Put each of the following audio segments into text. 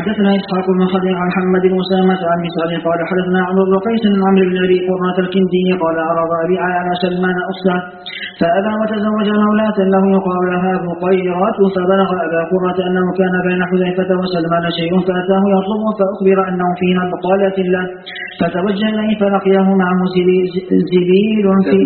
حدثنا إسحاق بن خليل عن محمد بن أسامة عن مسعر قال حدثنا عمرو بن قيس عن عمرو بن أبي قرة الكندي قال عرض أبي على سلمان أخته فأبى وتزوج مولاة له يقال لها بقيرات فبلغ أبا قرة أنه كان بين حذيفة وسلمان شيء فأتاه يطلبه فأخبر أنه في بقالة له فتوجه إليه فلقيه معه زبيل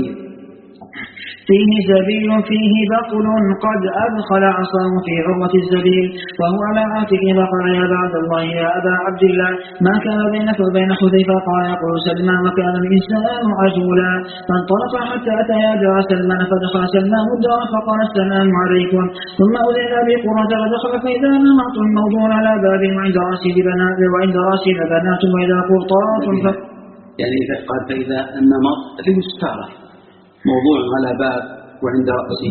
فيه زبيل فيه بقل قد أدخل عصاه في عروة الزبيل وهو على عاتقه فقال يا عبد الله يا أبا عبد الله ما كان بينك وبين حذيفة قال يقول سلمان وكان الإنسان عجولا فانطلق حتى أتى دار سلمان فدخل سلمان الدار فقال السلام عليكم ثم أذن أبي قرة فدخل فإذا نمط موضوع على باب وعند راسه بنات وإذا قرطاس يعني إذا قال فإذا النمط فيه ستارة موضوع على باب وعند رأسه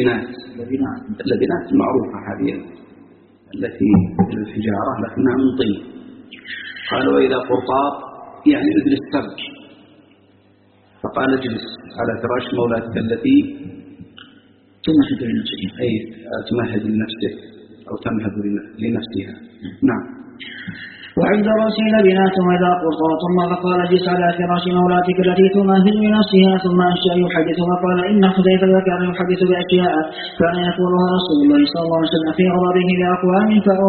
لبنات معروفة هذه التي في الحجارة لكنها من طين. قال وإذا قرطاط يعني مثل السبك فقال اجلس على فراش مولاتك التي تمهد لنفسها أي تمهد لنفسك أو تمهد لنفسها. نعم. وعند رأسه لبنات وإذا قرطاط ثم فقال اجلس على فراش مولاتك التي تمهد لنفسها ثم أنشأ يحدث وقال إن حذيفة كان يحدث بأشياء كان يقولها رسول الله صلى الله عليه وسلم في غضبه لأقوام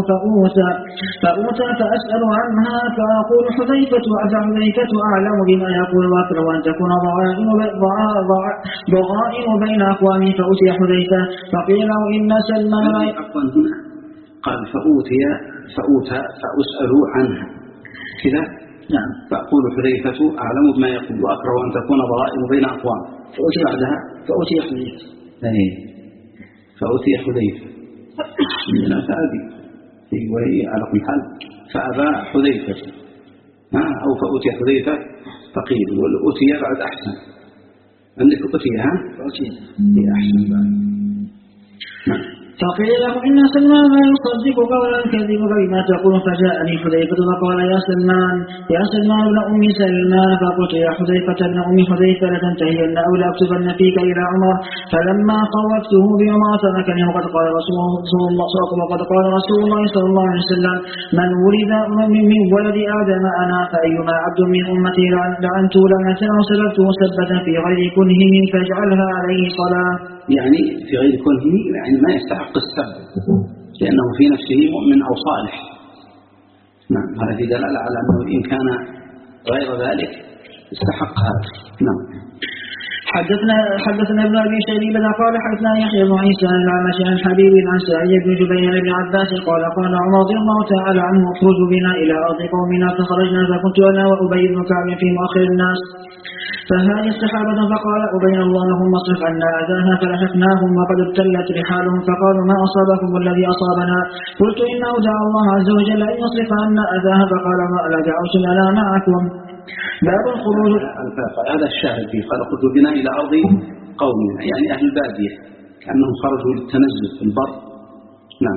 فأوتى فأسأل عنها فأقول حذيفة أعلم بما يقول وأكره أن تكون ضغائن بين أقوام فأوتي حذيفة فقيل له إن سلمان قال فأوتى فأسأل عنها كذا. نعم. فأقول حذيفة أعلم بما يقول وأكره أن تكون ضغائن بين أقوام فأوتي بعدها فأوتي حذيفة فأوتي حذيفة فأبي وهي على كل حال فأبى حذيفة أو فأوتي حذيفة فقيل والأوتي بعد أحسن عندك أوتيها هي أحسن بعد. فقيل له إن سلمان لا يصدق قولا كذبك بما تقول فجاءني حذيفة فقال يا سلمان ابن أم سلمان فقلت يا حذيفة ابن أم حذيفة لتنتهين أو لأكتبن فيك إلى عمر فلما خوفته بعمر تركني وقد قال رسول الله صلى الله عليه وسلم من ولد من ولد آدم أنا فأيما عبد من أمتي لعنت لعنة أو سببته سبة في غير كنه فاجعلها عليه صلاة. يعني في غير كونه يعني ما يستحق السب لأنه في نفسه مؤمن أو صالح. نعم. هذا في دلالة على أنه إن كان غير ذلك استحق هذا. نعم. حدثنا ابن أبي شيبة قال حدثنا يحيى بن عيسى الأعمش عن حبيب عن سعيد بن جبير بن عباس قال عمر رضي الله تعالى عنه اخرج بنا إلى أرض قومنا فخرجنا فكنت أنا وأبي بن كعب في مؤخر الناس فهذه السحابة فقال أبين اللهم اصرف عنا أذاها فلحقناهم وقد ابتلت رحالهم فقالوا ما أصابكم والذي أصابنا قلت إنه دعا الله عز وجل أن يصرف عنا أذاها فقال ما لا دعوت لنا معكم. باب الخروج. هذا الشاهد فيه قال خرجوا بنا إلى أرض قومنا يعني أهل البادية كأنهم خرجوا للتنزل في البر. نعم.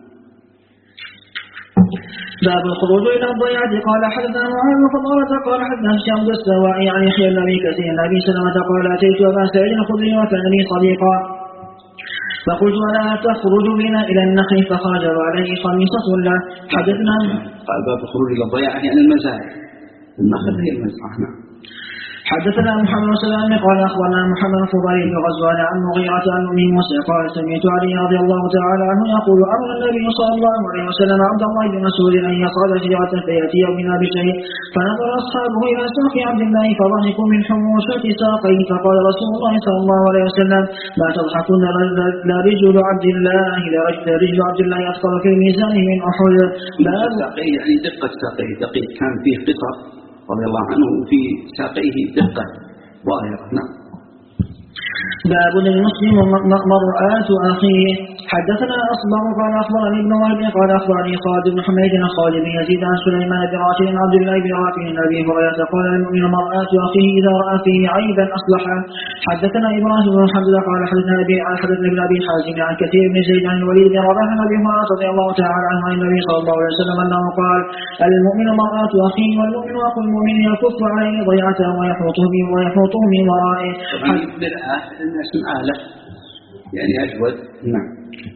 باب الخروج إلى الضيعة قال حدثنا معاذ فضالة قال حدثنا هشام الدستوائي عن يحيى بن أبي كثير عن أبي سلمة قال أتيت أبا سعيد الخدري وكان لي صديقا فقلت ألا تخرج بنا إلى النخل فخرج وعليه خميصة له. حدثنا قال باب الخروج إلى الضيعة يعني المزارع النخل هي المزرعة. حدثنا محمد بن سلام قال أخبرنا محمد الفضيل بن غزوان عن مغيرة عن أم موسى قال سمعت علي رضي الله تعالى عنه يقول أمر النبي صلى الله عليه وسلم عبد الله بن مسعود أن يصعد شجرة فيأتي بنا بشيء فنظر أصحابه إلى ساق عبد الله فضحكوا من حموشة ساقيه فقال رسول الله صلى الله عليه وسلم ما تضحكون لرجل عبد الله أثقل في الميزان من أحد. باب ساقيه يعني دقة ساقيه دقيق كان فيه قطر رضي الله عنه في ساقيه دقة ظاهرة. نعم. باب المسلم مرآة أخيه. حدثنا أصبغ قال أخبرني ابن وهب قال أخبرني خالد بن حميد خالد بن يزيد عن سليمان بن راشد عبد الله بن رافع عن أبي هريرة قال المؤمن مرآة أخيه إذا رأى فيه عيبا أصلحه. حدثنا إبراهيم بن حمد قال حدثنا ابن أبي حازم عن كثير بن زيد عن الوليد بن رباح عن أبي هريرة رضي الله تعالى عنه عن النبي صلى الله عليه وسلم أنه قال المؤمن مرآة أخيه والمؤمن أخو المؤمن يكف عليه ضيعته ويحوطه من ورائه. الناس آلة يعني أجود. نعم.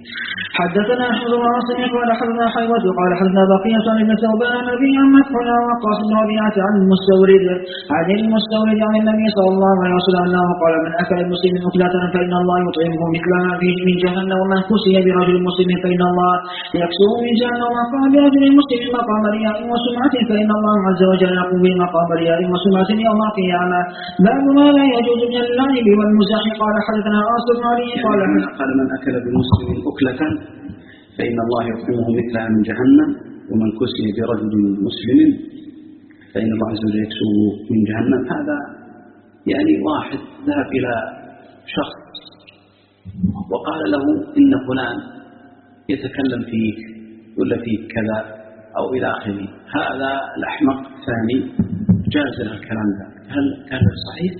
حدثنا أحمد بن عاصم قال حدثنا حيوة قال حدثنا بقية عن ابن ثوبان النبي عن مدحنا وقاص بن ربيعة عن المستورد عن النبي صلى الله عليه وسلم أنه قال من أكل المسلم أكلة فإن الله يطعمه مثل ما فيه من جهنم ومن كسي برجل مسلم فإن الله يكسوه من جهنم ومن قام برجل مسلم مقام رياء وسمعة فإن الله عز وجل يقوم به مقام رياء وسمعة يوم القيامة. باب ما لا يجوز من اللعب والمزاح. قال حدثنا عاصم بن علي قال من أكل بالمسلم أكلة فإن الله يطعمه مثلها من جهنم ومن كسي برجل مسلم فإن الله عز وجل يكسوه من جهنم. هذا يعني واحد ذهب إلى شخص وقال له إن فلان يتكلم فيك ولا فيك كذا أو إلى آخره. هذا الأحمق الثاني جاز له الكلام ذا. هل كان صحيح؟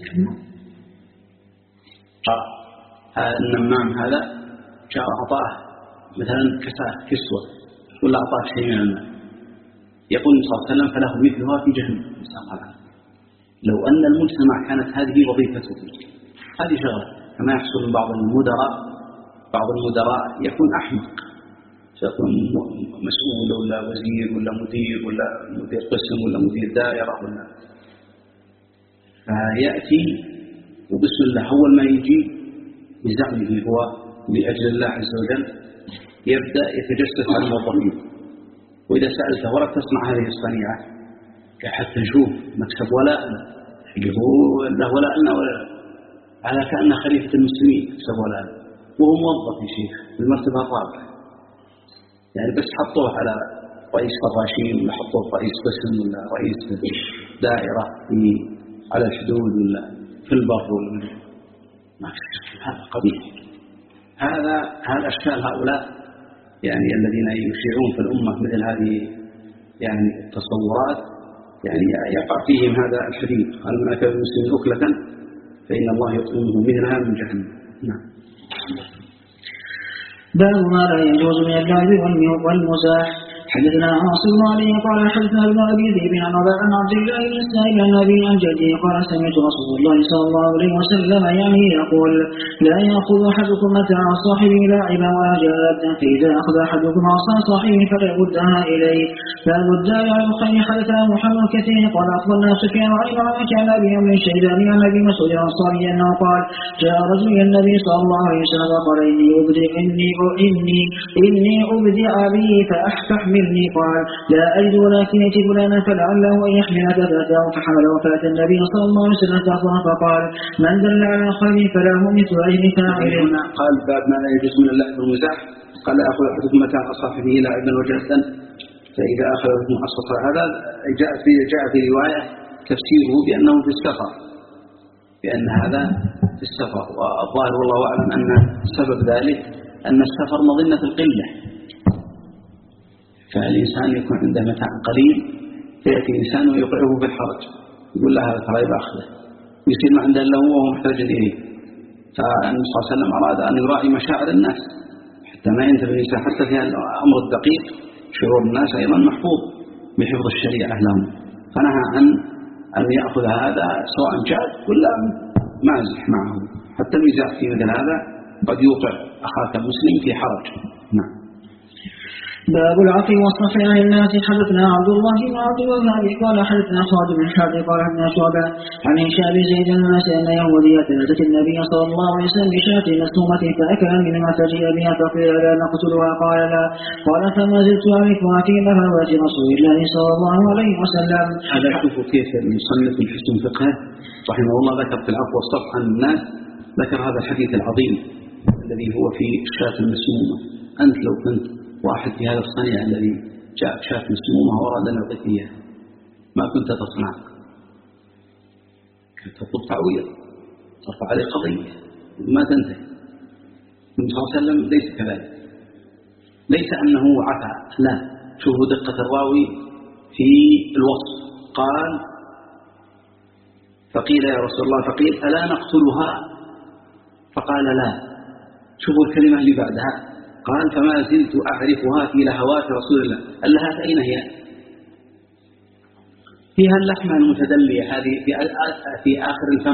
النمام هذا جاء أعطاه مثلا كسوة ولا أعطاه شيء من المال يقول صلى الله عليه وسلم فله مثلها في جهنم. لو أن المجتمع كانت هذه وظيفته هذه شغلة كما يحصل من بعض المدراء يكون أحمق سيكون مسؤول ولا وزير ولا مدير ولا مدير قسم ولا مدير دائرة ولا فيأتي وبسم الله أول ما يجي بزعمه هو لأجل الله عز وجل يبدأ يتجسس على الموظفين. وإذا سألته ولا تصنع هذه الصنيعة حتى نشوف مكسب ولائنا اللي هو له ولائنا ولا على كأن خليفة المسلمين مكسب ولائنا وهو موظف يا شيخ في المرتبة الرابعة يعني بس حطوه على رئيس فراشين ولا حطوه رئيس قسم ولا رئيس دائرة على الحدود ولا في البر ولا ما هذا قبيح. هذا أشكال هؤلاء يعني الذين يشيعون في الأمة مثل هذه يعني التصورات يعني يقع فيهم هذا الحديث. قال من أكل المسلم أكلة فإن الله يطعمه مثلها من جهنم. نعم. باب ما لا يجوز من اللعب والمزاح. حدثنا عاصم بن علي قال حدثنا ابن ابي ذئب عن عبد الله بن السائب عن ابي عن جدي قال سمعت رسول الله صلى الله عليه وسلم يعني يقول لا ياخذ احدكم متاع صاحبه لاعبا ولا جادا فاذا اخذ احدكم عصا صاحبه فلا يردها اليه. باب الدال على الخير. حدثنا محمد كثير قال اخبرنا سفيان عن معاويه عن ابي امر الشيباني عن ابي مسعود الانصاري انه قال جاء رجل الى النبي صلى الله عليه وسلم قال اني ابدي ابي فاحملني قال لا أجد ولكن يأتي فلانا فلعله أن يحمل فتاته فحمله فأتى النبي صلى الله عليه وسلم فقال من دل على خير فله مثل أجر فاعله. قال باب ما لا يجوز من اللعب والمزاح. قال أخذ أحدكم متاع صاحبه لاعبا وجهدا فإذا أخذ أحدكم عصا. هذا جاء في رواية تفسيره بأنه في السفر بأن هذا في السفر والظاهر والله أعلم أن سبب ذلك أن السفر مظنة القلة فالإنسان يكون عنده متاع قليل فيأتي إنسان ويوقعه بالحرج يقول له هذا ترى يبأخذه ويصير ما عنده إلا هو وهو محتاج إليه. فالنبي صلى الله عليه وسلم أراد أن يراعي مشاعر الناس حتى ما ينتبه الإنسان حتى في الأمر الدقيق شعور الناس أيضا محفوظ بحفظ الشريعة لهم. فنهى عن أن يأخذ هذا سواء جاد ولا مازح معه. حتى المزاح في مثل هذا قد يوقع أخاك المسلم في حرج. نعم. باب العفو والصفح عن الناس. حدثنا عبد الله بن عبد الوهاب قال حدثنا خالد بن حاتم قال حدثنا شعبة عن هشام بن زيد الناس أن يهودية أتت النبي صلى الله عليه وسلم بشاة مسمومة فأكل منها فجيء بها فقيل لا نقتلها قال لا قال فما زلت أعرفها في نهوات رسول الله صلى الله عليه وسلم. هذا شوفوا كيف المصنف من حسن فقهه رحمه الله ذكر في العفو والصفح عن الناس ذكر هذا الحديث العظيم الذي هو في الشاة المسمومة. أنت لو كنت واحد في هذا الصنيع الذي جاء شاة مسمومة وأراد أن يعطيك إياها ما كنت تصنع؟ كنت تطلب تعويض ترفع عليه قضية ما تنتهي. النبي صلى الله عليه وسلم ليس كذلك ليس أنه عفا لا. شوفوا دقة الراوي في الوصف قال فقيل يا رسول الله فقيل ألا نقتلها فقال لا. شوفوا الكلمة اللي بعدها قال فما زلت أعرفها في لهوات رسول الله. اللهات أين هي؟ فيها اللحمة المتدلية هذه في آخر الفم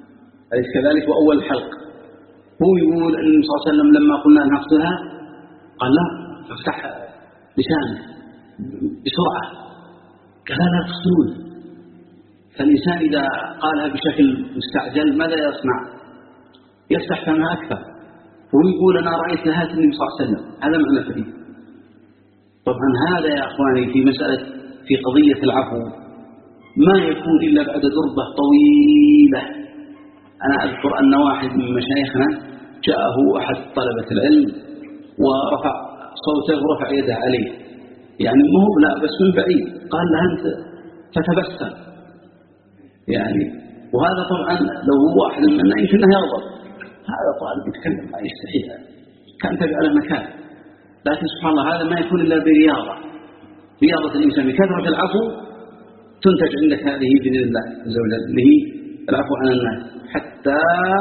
أليس كذلك وأول الحلق. هو يقول النبي صلى الله عليه وسلم لما قلنا نقتلها قال لا، افتح لسانه بسرعة. قال لا تقتلون. فالإنسان إذا قالها بشكل مستعجل ماذا يصنع؟ يفتح فمها أكثر، وهو يقول أنا رأيت نهاية النبي صلى الله عليه وسلم. هذا معنى الحديث. طبعا هذا يا أخواني في قضية العفو ما يكون إلا بعد ضربة طويلة. أنا أذكر أن واحد من مشايخنا جاءه أحد طلبة العلم ورفع صوته ورفع يده عليه، يعني ما هو لا بس من بعيد، قال له أنت، فتبسم يعني. وهذا طبعا لو هو واحد منا يمكن أنه يغضب، هذا طالب يتكلم ما يستحي، كان تبع له مكان. لكن سبحان الله هذا ما يكون إلا رياضة الإنسان بكثرة العفو تنتج عندك هذه بإذن الله عز وجل اللي هي العفو عن الناس، حتى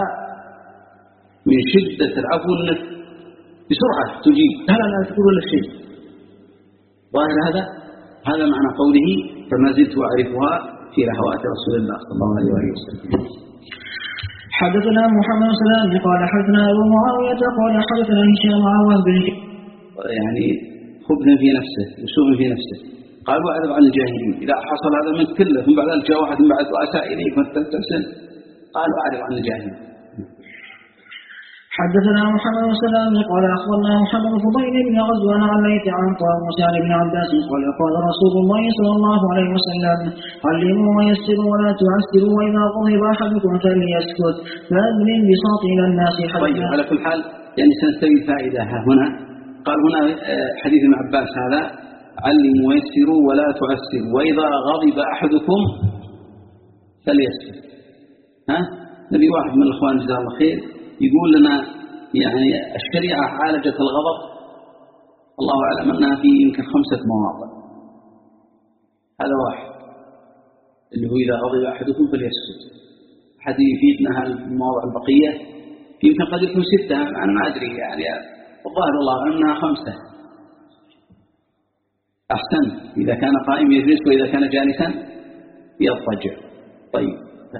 من شدة العفو أنك بسرعة تجيب لا تقول ولا شيء. ظاهر هذا معنى قوله فما زلت أعرفها في لهوات رسول الله صلى الله عليه وسلم. حدثنا محمد سلام قال حدثنا أبو معاوية قال حدثنا هشام عن بن يعني خبث في نفسه وسوء في نفسه. قال واعرض عن الجاهلين. إذا حصل هذا من كله ثم بعد ذلك جاء واحد من بعد وأساء إليك فتحسن، قال واعرض عن الجاهلين. حدثنا محمد سلام قال أخبرنا محمد فضيل بن غزوان عن ليث عن طاووس عن ابن عباس قال قال رسول الله صلى الله عليه وسلم علموا ويسروا ولا تعسروا وإذا غضب أحدكم فليسكت فأذن بساط إلى الناس حتى. طيب على كل حال يعني سنستوي فائدة هنا. قال هنا حديث ابن عباس هذا علموا ويسروا ولا تعسروا وإذا غضب أحدكم فليسكت. نبي واحد من الأخوان جزاه الله خير يقول لنا يعني الشريعة عالجت الغضب الله أعلم أنها في يمكن 5 مواضع. هذا واحد اللي هو إذا غضب أحدكم فليسكت. أحد يفيدنا هالمواضع البقية يمكن قد يكون 6، أنا ما أدري يعني والظاهر الله أنها 5. أحسن إذا كان قائم يجلس وإذا كان جالسا يضطجع. طيب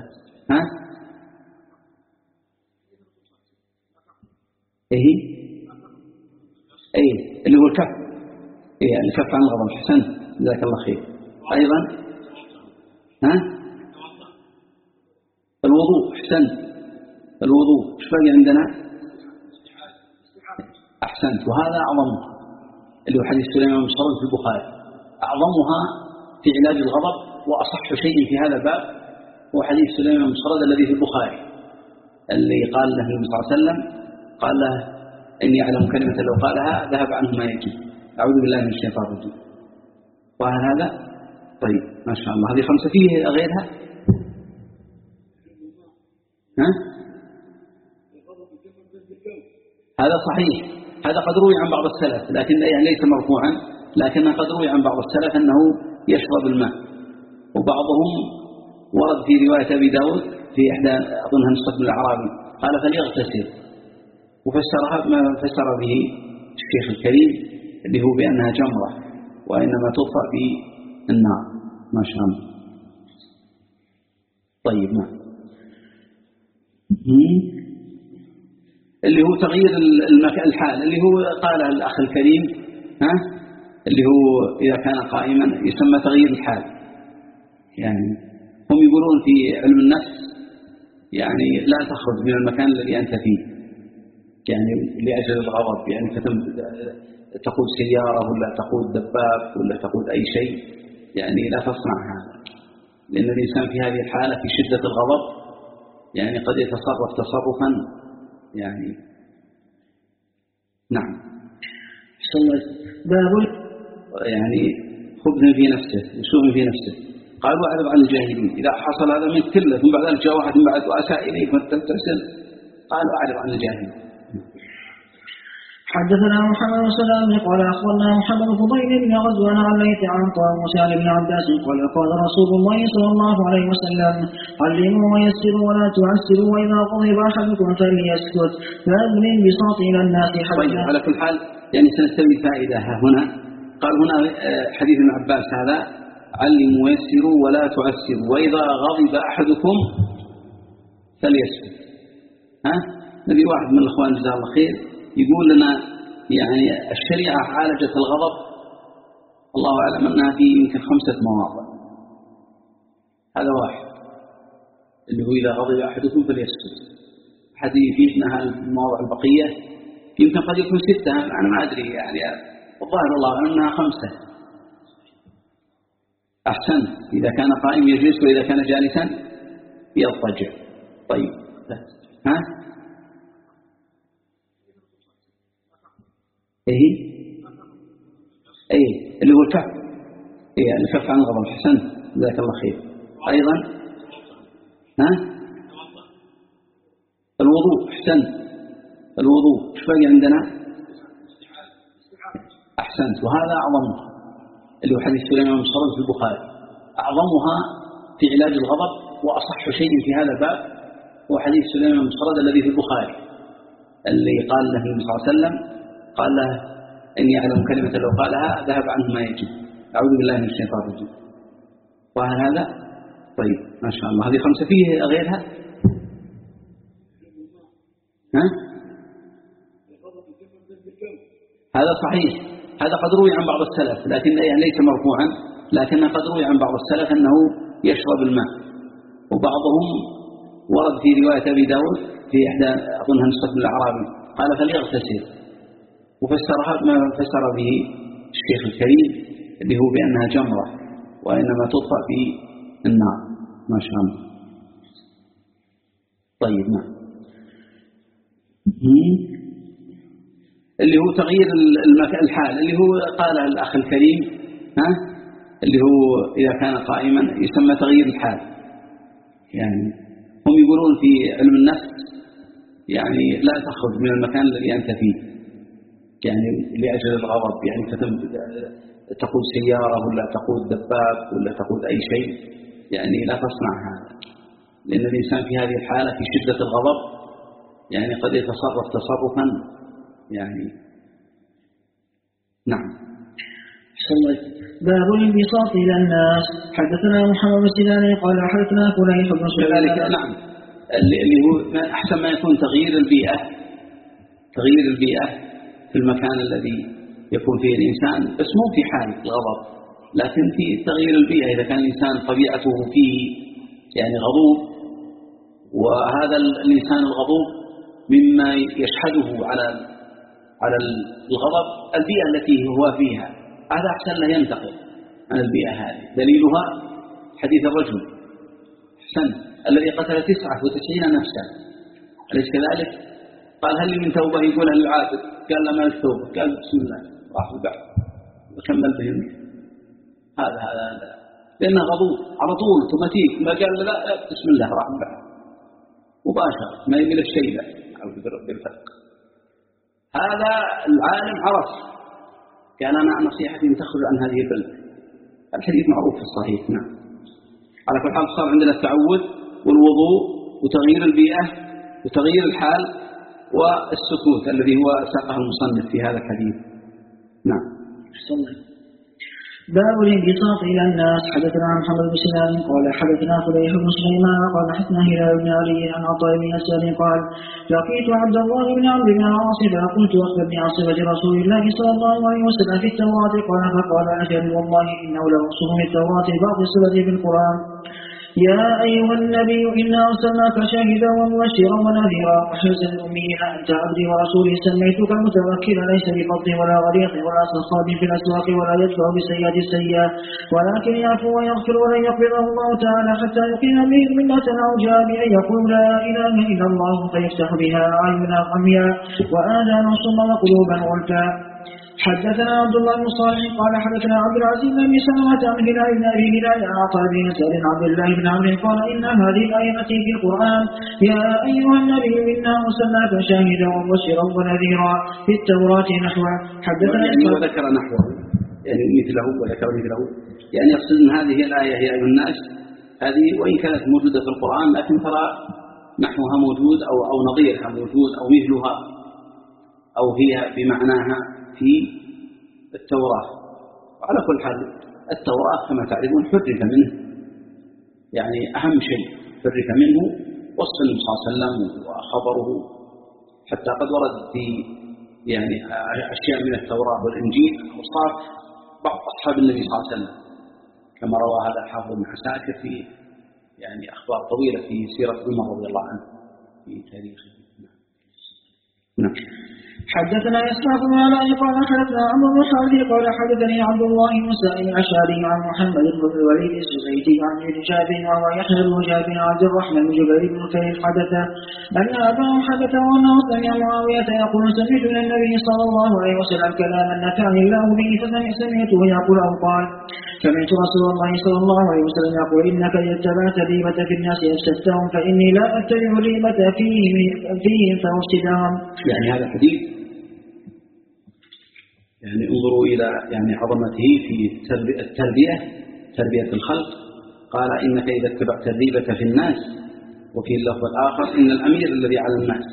اللي هو الكف، الكف عن الغضب. حسن جزاك الله خير. أيضا الوضوء. حسن الوضوء. ايش باقي عندنا؟ أحسنت. وهذا أعظمها اللي هو حديث سليمان بن شرد في البخاري، أعظمها في علاج الغضب وأصح شيء في هذا الباب هو حديث سليمان بن شرد الذي في البخاري اللي قال له النبي صلى الله عليه وسلم قال له إني أعلم كلمة لو قالها ذهب عنه ما يجي. أعوذ بالله من الشيطان الرجيم. وهل هذا؟ طيب ما شاء الله. هذه 5 فيه غيرها؟ هذا صحيح. هذا قد روي عن بعض السلف لكن يعني ليس مرفوعا، لكنه قد روي عن بعض السلف أنه يشرب الماء. وبعضهم ورد في رواية أبي داود في إحدى أظنها نسخة من الأعرابي قال فليغتسل، وفسرها ما فسر به الشيخ الكريم اللي هو بأنها جمرة وإنما تطفأ بالنار. ما شاء الله. طيب اللي هو تغيير الحال اللي هو قال الأخ الكريم اللي هو إذا كان قائما يسمى تغيير الحال. يعني هم يقولون في علم النفس يعني لا تخرج من المكان الذي أنت فيه يعني لأجل الغضب، يعني تقود سيارة ولا تقود دباب ولا تقود أي شيء، يعني لا تصنع هذا، لأن الإنسان في هذه الحالة في شدة الغضب يعني قد يتصرف تصرفا يعني نعم باب يعني خبث في نفسه وسوء في نفسه. قال واعرض عن الجاهلين. إذا حصل هذا من كله ثم بعد ذلك جاء واحد من بعد وأساء إليك فتحسن، قال واعرض عن الجاهلين. حدثنا محمد سلام قال أخبرنا محمد فضيل بن غزوان عن ليث عن طاووس عن ابن عباس قال قال رسول الله صلى الله عليه وسلم علموا ويسروا ولا تعسروا وإذا غضب أحدكم فليسكت فأذن بساط إلى الناس حتى. طيب على كل حال يعني سنستوي فائدة هنا. قال هنا حديث ابن عباس هذا علموا ويسروا ولا تعسروا وإذا غضب أحدكم فليسكت. نبي واحد من الأخوان جزاه الله خير يقول لنا يعني الشريعة عالجت الغضب الله أعلم أنها في يمكن 5 مواضع. هذا واحد اللي هو إذا غضب أحدكم فليسكت. حديث فيه المواضع البقية يمكن قد يكون 6، أنا ما أدري يعني الظاهر الله أعلم أنها 5. أحسن، إذا كان قائم يجلس وإذا كان جالسا يضطجع. طيب ها إيه اللي هو الكف، إيه الكف عن الغضب. حسن جزاك الله خير. أيضا ها الوضوء. حسن الوضوء ايش باقي عندنا؟ أحسنت، وهذا أعظمها اللي هو حديث سليمان بن صرد في البخاري، أعظمها في علاج الغضب وأصح شيء في هذا الباب هو حديث سليمان بن صرد الذي في البخاري، اللي قال له النبي صلى الله عليه وسلم قال له إني أعلم كلمة لو قالها ذهب عنه ما يجب، أعوذ بالله من الشيطان الرجيم. وهل هذا؟ طيب ما شاء الله. هذه 5 فيه غيرها؟ ها؟ هذا صحيح، هذا قد روي عن بعض السلف لكن يعني ليس مرفوعا، لكن قد روي عن بعض السلف أنه يشرب الماء. وبعضهم ورد في رواية أبي داود في إحدى أظنها نسخة من الأعرابي قال فليغتسل، وفسرها ما فسر به الشيخ الكريم اللي هو بأنها جمرة وإنما تطفأ في النار. ما شاء الله. طيب نعم. اللي هو تغيير الحال اللي هو قال الأخ الكريم اللي هو إذا كان قائما يسمى تغيير الحال. يعني هم يقولون في علم النفس يعني لا تخرج من المكان الذي أنت فيه، يعني لأجل الغضب، يعني تقود سيارة ولا تقود دباب ولا تقود أي شيء، يعني لا تصنع هذا، لأن الإنسان في هذه الحالة في شدة الغضب يعني قد يتصرف تصرفا يعني نعم. باب الانبساط إلى الناس. حدثنا محمد بن سنان قال حدثنا فليح بن سليمان. نعم، اللي هو أحسن ما يكون تغيير البيئة في المكان الذي يكون فيه الإنسان، بس مو في حال الغضب، لكن في تغيير البيئة. إذا كان الإنسان طبيعته فيه يعني غضوب، وهذا الإنسان الغضوب مما يشهده على الغضب البيئة التي هو فيها، هذا أحسن له ينتقل عن البيئة هذه. دليلها حديث الرجل حسن الذي قتل 99 نفسا، أليس كذلك؟ قال هل لي من توبة؟ يقولها للعابد، قال له ما التوبة؟ قال بسم الله، راح البعض وكمل بهم. هذا لأنه غضوب على طول اوتوماتيك، ما قال لا بسم الله راح البعض مباشرة، ما يقول الشيء لا أعوذ برب الفلق. هذا العالم عرف، قال أنا نصيحتي أن تخرج عن هذه البلد. الحديث معروف في الصحيح. نعم. على كل حال صار عندنا التعود والوضوء وتغيير البيئة وتغيير الحال والسكوت الذي هو ساقه المصنف في هذا الحديث. نعم. باب الانبساط إلى الناس. حدثنا عن محمد بن سنان قال حدثنا فليح بن سليمان قال حدثنا هلال بن علي عن عطاء بن يسار قال لقيت عبد الله بن عمرو بن العاص فقلت أخبرني عن صفة رسول الله صلى الله عليه وسلم في التوراة. قال فقال أجل والله إنه لمقصود من التوراة بعض صفته في القرآن. يا أيها النبي إنا أرسلناك شاهدا ومبشرا ونذيرا وحرزا للأميين أنت عبدي ورسولي سميتك متوكلا ليس بفضل ولا غليظ ولا صخاب في الأسواق ولا يدفع بالسيئات السيئة ولكن يعفو ويغفر ولن يقبضه الله تعالى حتى يقيم به ملة أو جاء بأن يقول لا إله إلا الله فيفتح بها أعينا عمياء وآذانا صما وقلوبا غلفا. حدثنا عبد الله بن صالح قال حدثنا عبد العزيز بن سلمة عن هلال بن أبي هلال عن عطاء بن يسار عبد الله بن عمرو قال إن هذه الآية في القرآن يا أيها النبي إنا أرسلناك شاهدا ومبشرا ونذيرا في التوراة نحوه. حدثنا يعني وذكر نحوه يعني مثله وذكر مثله، يعني يقصد أن هذه الآية يا أيها الناس هذه وإن كانت موجودة في القرآن لكن ترى نحوها موجود أو نظيرها موجود أو مثلها أو هي بمعناها في التوراة. وعلى كل حال التوراة كما تعرفون حرف منه، يعني أهم شيء حرف منه وصف النبي صلى الله عليه وسلم وخبره، حتى قد ورد في يعني أشياء من التوراة والإنجيل أوصاف بعض أصحاب النبي صلى الله عليه وسلم، كما روى هذا الحافظ بن عساكر في يعني أخبار طويلة في سيرة عمر رضي الله عنه في تاريخه. نعم. حدثنا إسحاق بن علاء قال حدثنا عمرو بن حارث قال حدثني عبد الله بن سائب الأشعري عن محمد بن الوليد الزبيدي عن ابن جابر وهو يحيى بن جابر عن عبد الرحمن بن جبير بن كثير حدثه أن أباه حدثه أنه سمع معاوية يقول سمعت من النبي صلى الله عليه وسلم كلاما نفعني الله به فسمعته يقول أو قال سمعت رسول الله صلى الله عليه وسلم يقول إنك إذا اتبعت الريبة في الناس أفسدتهم فإني لا أتبع الريبة فيهم فأفسدهم. يعني هذا الحديث يعني انظروا إلى يعني عظمته في تربية الخلق. قال إنك إذا اتبعت الريبة في الناس، وفي اللفظ الآخر إن الأمير الذي على الناس،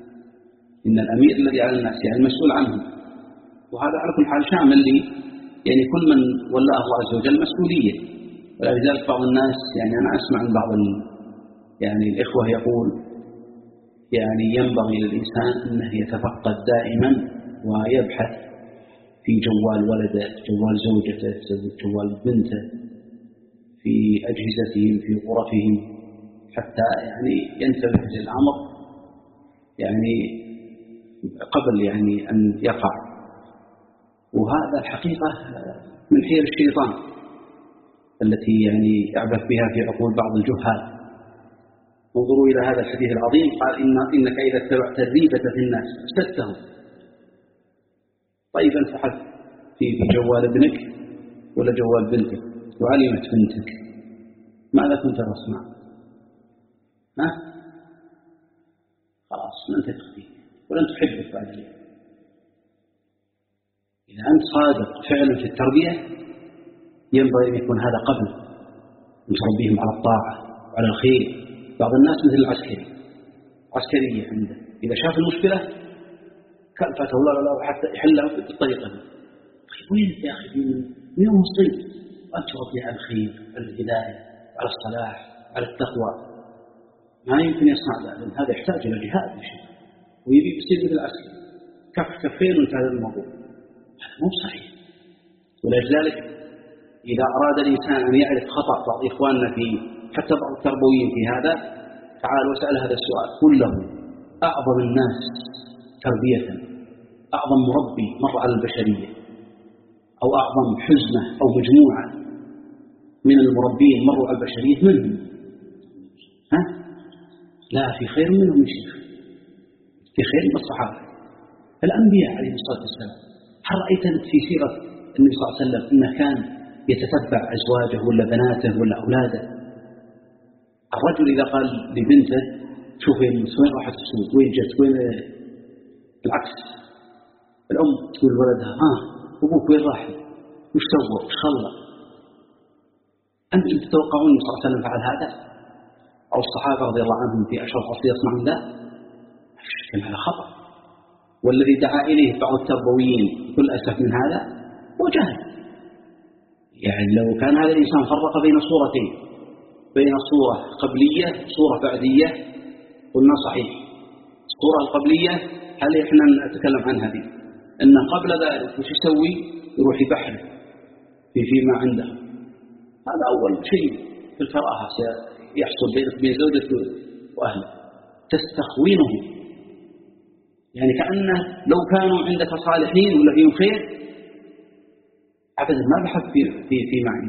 يعني المسؤول عنهم. وهذا على كل حال شامل لي يعني كل من ولاه الله عز وجل مسؤولية. ولذلك بعض الناس يعني أنا أسمع من بعض يعني الإخوة يقول يعني ينبغي للإنسان أنه يتفقد دائما ويبحث في جوال ولده، جوال زوجته، جوال بنته، في أجهزتهم، في غرفهم، حتى يعني ينتبه للأمر يعني قبل يعني أن يقع. وهذا الحقيقة من حيل الشيطان التي يعني يعبث بها في عقول بعض الجهال. انظروا إلى هذا الحديث العظيم، قال إنك إذا اتبعت الريبة في الناس أفسدتهم. طيب أنت فحث في جوال ابنك ولا جوال بنتك وعلمت بنتك ماذا كنت تصنع؟ خلاص لن تخفيك ولن تحبك بعد اليوم. إذا أنت صادق فعلا في التربية ينبغي أن يكون هذا قبل أن تربيهم على الطاعة وعلى الخير. بعض الناس مثل عسكرية عنده، إذا شاف المشكلة كلفته ولا حتى يحلها بالطريقة دي. طيب وين يا أخي من يوم مصيب وأنت تربي على الخير، على الهداية، على الصلاح، على التقوى؟ ما يمكن يصنع ذلك، هذا يحتاج إلى جهاد ويبي بيصير مثل العسكري كفين وانتهى الموضوع. هذا مو صحيح. ولذلك إذا أراد الإنسان أن يعرف خطأ بعض إخواننا في حتى بعض التربويين في هذا، تعال واسأل هذا السؤال: قل له أعظم الناس تربية، أعظم مربي مر على البشرية، أو أعظم حزمة أو مجموعة من المربين مروا على البشرية، منهم؟ لا، في خير منهم يا شيخ، في خير من الصحابة الأنبياء عليهم الصلاة والسلام. هل رأيت في سيرة النبي صلى الله عليه وسلم أنه كان يتتبع أزواجه ولا بناته ولا أولاده؟ الرجل إذا قال لبنته شوف وين راحت السوق، وين جت، وين، بالعكس الأم تقول لولدها أبوك وين راح، وش سوى، وش خلى؟ أنتم تتوقعون النبي صلى الله عليه وسلم فعل هذا؟ أو الصحابة رضي الله عنهم في أشرف عصر يصنعون ذا؟ كان هذا خطأ. والذي دعا إليه بعض التربويين كل أسف من هذا هو جهل. يعني لو كان هذا الإنسان فرق بين صورتين، بين صورة قبلية وصورة بعدية، قلنا صحيح. الصورة القبلية هل إحنا نتكلم عنها دي؟ إن قبل ذلك وش يسوي؟ يروح يبحر فيما عنده. هذا أول شيء في الكراهة يحصل بينك وبين زوجته وأهله، تستخوينه. يعني كأنه لو كانوا عندك صالحين ولا فيهم خير أبدا ما بحث في معنى.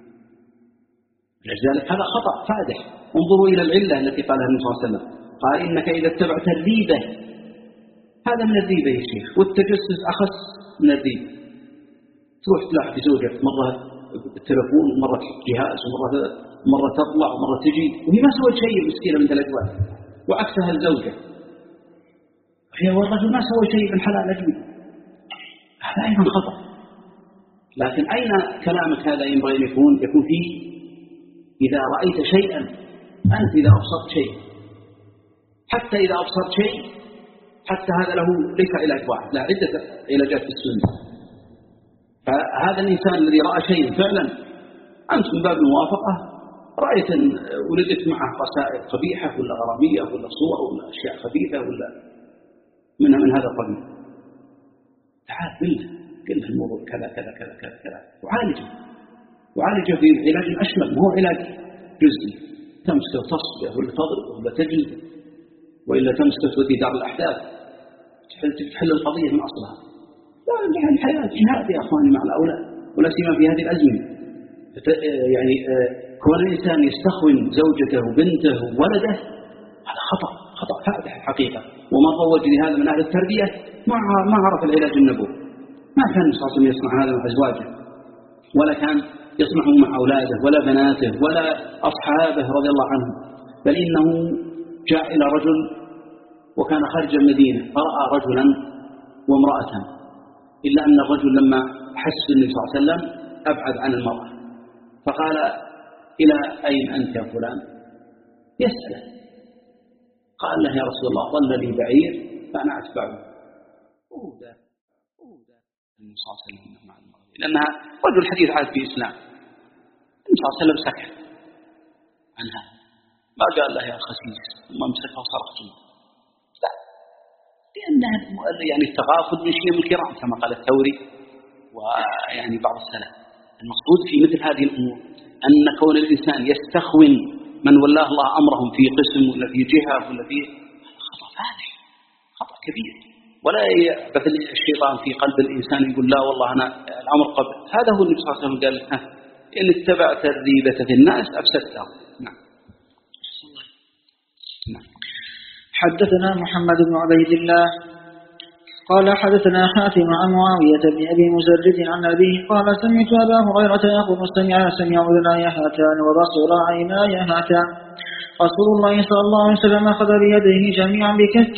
لذلك هذا خطأ فادح. انظروا إلى العلة التي قالها النبي صلى الله عليه وسلم، قال إنك إذا اتبعت الريبة، هذا من الريبة يا شيخ، والتجسس أخص من الريبة. تروح تلاحظ زوجك مرة بالتلفون، مرة تحط جهاز، ومرة تطلع، ومرة تجي، وهي ما سوت شيء مسكينة من ثلاث وقت. وعكسها الزوجة، هي والرجل ما سوى شيء بالحلال أجمل. هذا أيضا خطأ. لكن أين كلامك هذا ينبغي أن يكون فيه إذا رأيت شيئا، أنت إذا أبصرت شيء، حتى إذا أبصرت شيء، حتى هذا له ليس علاج واحد، لا عدة علاجات في السنة. فهذا الإنسان الذي رأى شيء فعلا، أنت من باب الموافقة رأيت أن ولدت معه رسائل قبيحة ولا غرامية ولا صور ولا أشياء خبيثة ولا من هذا القبيل، تعال قل له الموضوع كذا كذا كذا كذا كذا وعالجه في علاج أشمل، ما هو علاج جزئي تمسك وتصبح ولا تضرب ولا تجلد وإلا تمسك وتودي دار الأحداث تحل القضية من أصلها. لا، الحياة جهاد يا أخواني مع الأولاد، ولا سيما في هذه الأزمنة. يعني كون الإنسان يستخون زوجته وبنته وولده هذا خطأ فادح الحقيقة. وما روج لهذا من أهل التربية ما عرف العلاج النبوي. ما كان صلى الله عليه وسلم يصنع هذا مع أزواجه، ولا كان يصنعه مع أولاده ولا بناته ولا أصحابه رضي الله عنهم، بل إنه جاء إلى رجل وكان خارج المدينة فرأى رجلا وامرأة، إلا أن الرجل لما حس النبي صلى الله عليه وسلم أبعد عن المرأة فقال: إلى أين أنت يا فلان؟ يسأله. قال له: يا رسول الله ضل لي بعير فأنا أتبعه. أودى النبي صلى الله عليه وسلم مع المرأة لأنها رجل حديث عهد في الإسلام. النبي صلى الله عليه وسلم سكت عنها، ما قال له يا خسيس ثم امسكها وصرخت، لا، لأنها يعني التغافل من شيم الكرام كما قال الثوري ويعني بعض السلف. المقصود في مثل هذه الأمور أن كون الإنسان يستخون من ولاه الله أمرهم في قسم ولا في جهة ولا في خطأ فادح، خطأ كبير. ولا يعبث الشيطان في قلب الإنسان يقول لا والله أنا الأمر قبل. هذا هو النبي صلى الله عليه وسلم قال: إن اتبعت الريبة في الناس أفسدتهم. نعم. حدثنا محمد بن عبيد الله قال حدثنا حاتم عن معاوية بن أبي مزرد عن أبيه قال: سمعت أبا هريرة يقول: سمع أذناي هاتان وبصر عيناي هاتان. رسول الله صلى الله عليه وسلم أخذ بيديه جميعا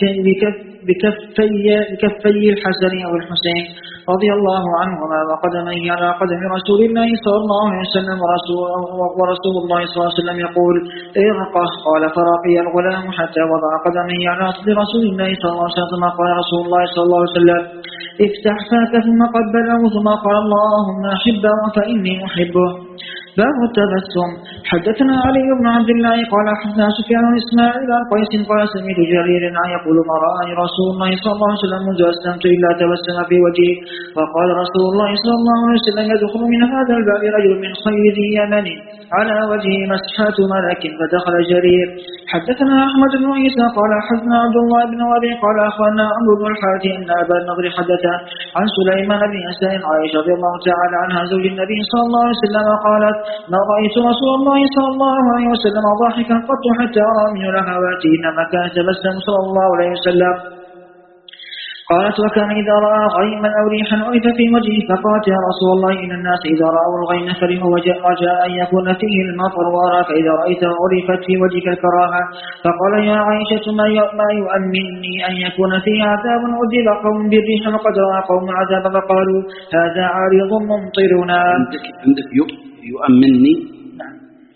بكفي الحسن أو الحسين رضي الله عنهما وقدميه على قدم رسول الله صلى الله عليه وسلم، ورسول الله صلى الله عليه وسلم يقول: ارقه. قال: فرقي الغلام حتى وضع قدميه على صدر رسول الله صلى الله عليه وسلم. قال رسول الله صلى الله عليه وسلم: افتح فاك ثم قبله ثم قال: اللهم أحبه فإني أحبه. باب التبسم. حدثنا علي بن عبد الله قال حدثنا سفيان بن اسماعيل عن قيس قال: سمعت جرير يقول: ما رآني رسول الله صلى الله عليه وسلم منذ أسلمت إلا تبسم في وجهه. فقال رسول الله صلى الله عليه وسلم: يدخل من هذا الباب رجل من خير ذي يمن على وجهه مسحات ملك. فدخل جرير. حدثنا أحمد بن عيسى قال حدثنا عبد الله بن وابي قال أخبرنا عمرو بن الحارث أن أبا النضر حدث عن سليمان بن يسار عائشة رضي الله تعالى عنها زوج النبي صلى الله عليه وسلم قالت: ما رأيت رسول الله صلى الله عليه وسلم ضاحكا قط حتى أرى من لهواته إنما كان تبسم صلى الله عليه وسلم. قالت: وكان إذا رأى غيما أو ريحا عرف في وجهه فقالت: يا رسول الله إن الناس إذا رأوا الغيم فرحوا رجاء أن يكون فيه المطر، وأراك إذا رأيته عرفت في وجهك الكراهة. فقال: يا عائشة ما يؤمنني أن يكون فيه عذاب عذب قوم بالريح وقد رأى قوم العذاب فقالوا: هذا عارض ممطرنا. عندك يؤمنني. نعم،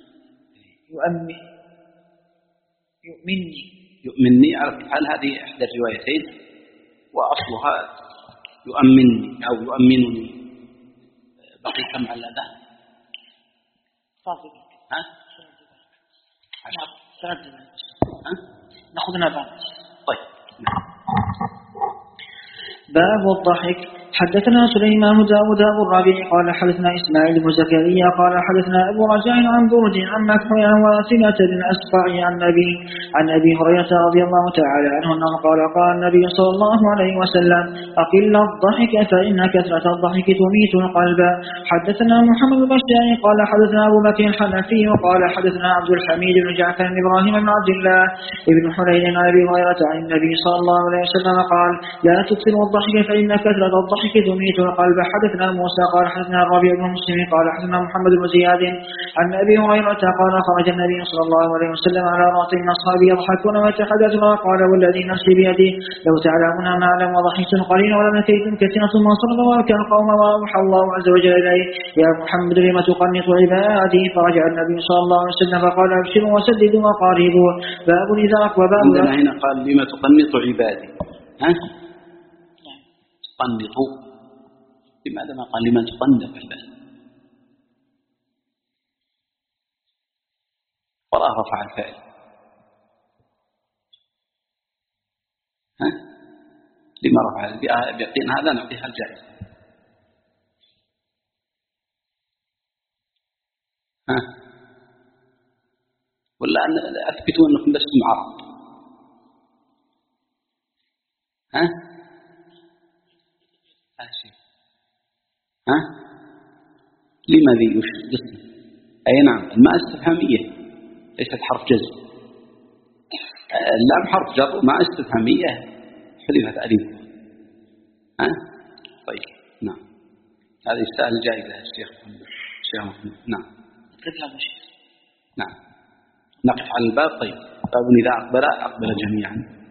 يؤمنني على حال هذه إحدى الروايتين، وأصلها يؤمنني أو يؤمنني. بقي كم على الأذان؟ صافي. ها؟ 10 نأخذنا بعد. طيب. باب الضحك. حدثنا سليمان داود أبو الربيع قال حدثنا إسماعيل بن زكريا قال حدثنا أبو رجاء عن برج عن مكحول عن واصلة بن أسقع عن أبي هريرة رضي الله تعالى عنه أنه قال: قال النبي صلى الله عليه وسلم: أقل الضحك فإن كثرة الضحك تميت القلب. حدثنا محمد بن بشار قال حدثنا أبو بكر الحنفي وقال حدثنا عبد الحميد بن جعفر بن إبراهيم بن عبد الله بن حنين عن أبي هريرة عن النبي صلى الله عليه وسلم قال: لا تكثروا الضحك فإن كثرة الضحك تميت القلب. حدثنا موسى قال حدثنا الربيع بن مسلم قال حدثنا محمد بن زياد عن أبي هريرة قال: خرج النبي صلى الله عليه وسلم على رأس من أصحابه يضحكون ويتحدثون قال: والذي نفسي بيده لو تعلمون ما أعلم وضحكتم قليلا ولبكيتم كثيرا ثم صلى وبكى القوم وأوحى الله عز وجل إليه: يا محمد لم تقنط عبادي؟ فرجع النبي صلى الله عليه وسلم فقال: ابشروا وسددوا وقاربوا. باب إذا أقوى. عندنا هنا قال: لم تقنط عبادي؟ تقنطوا، لماذا ما قال لمن تقنط عبادي؟ ولا رفع الفعل. لما رفع بيقين هذا نعطيها الجائزة. ها ولا أثبتوا أنكم لستم عرب؟ ها ها لماذا يشد؟ أي نعم الماء استفهامية ليست حرف جزم. اللام حرف جر مع استفهامية حذفت ألف. ها طيب نعم هذه يستاهل جائزة الشيخ محمد. نعم نعم نقف على الباب. طيب باب إذا أقبل جميعا.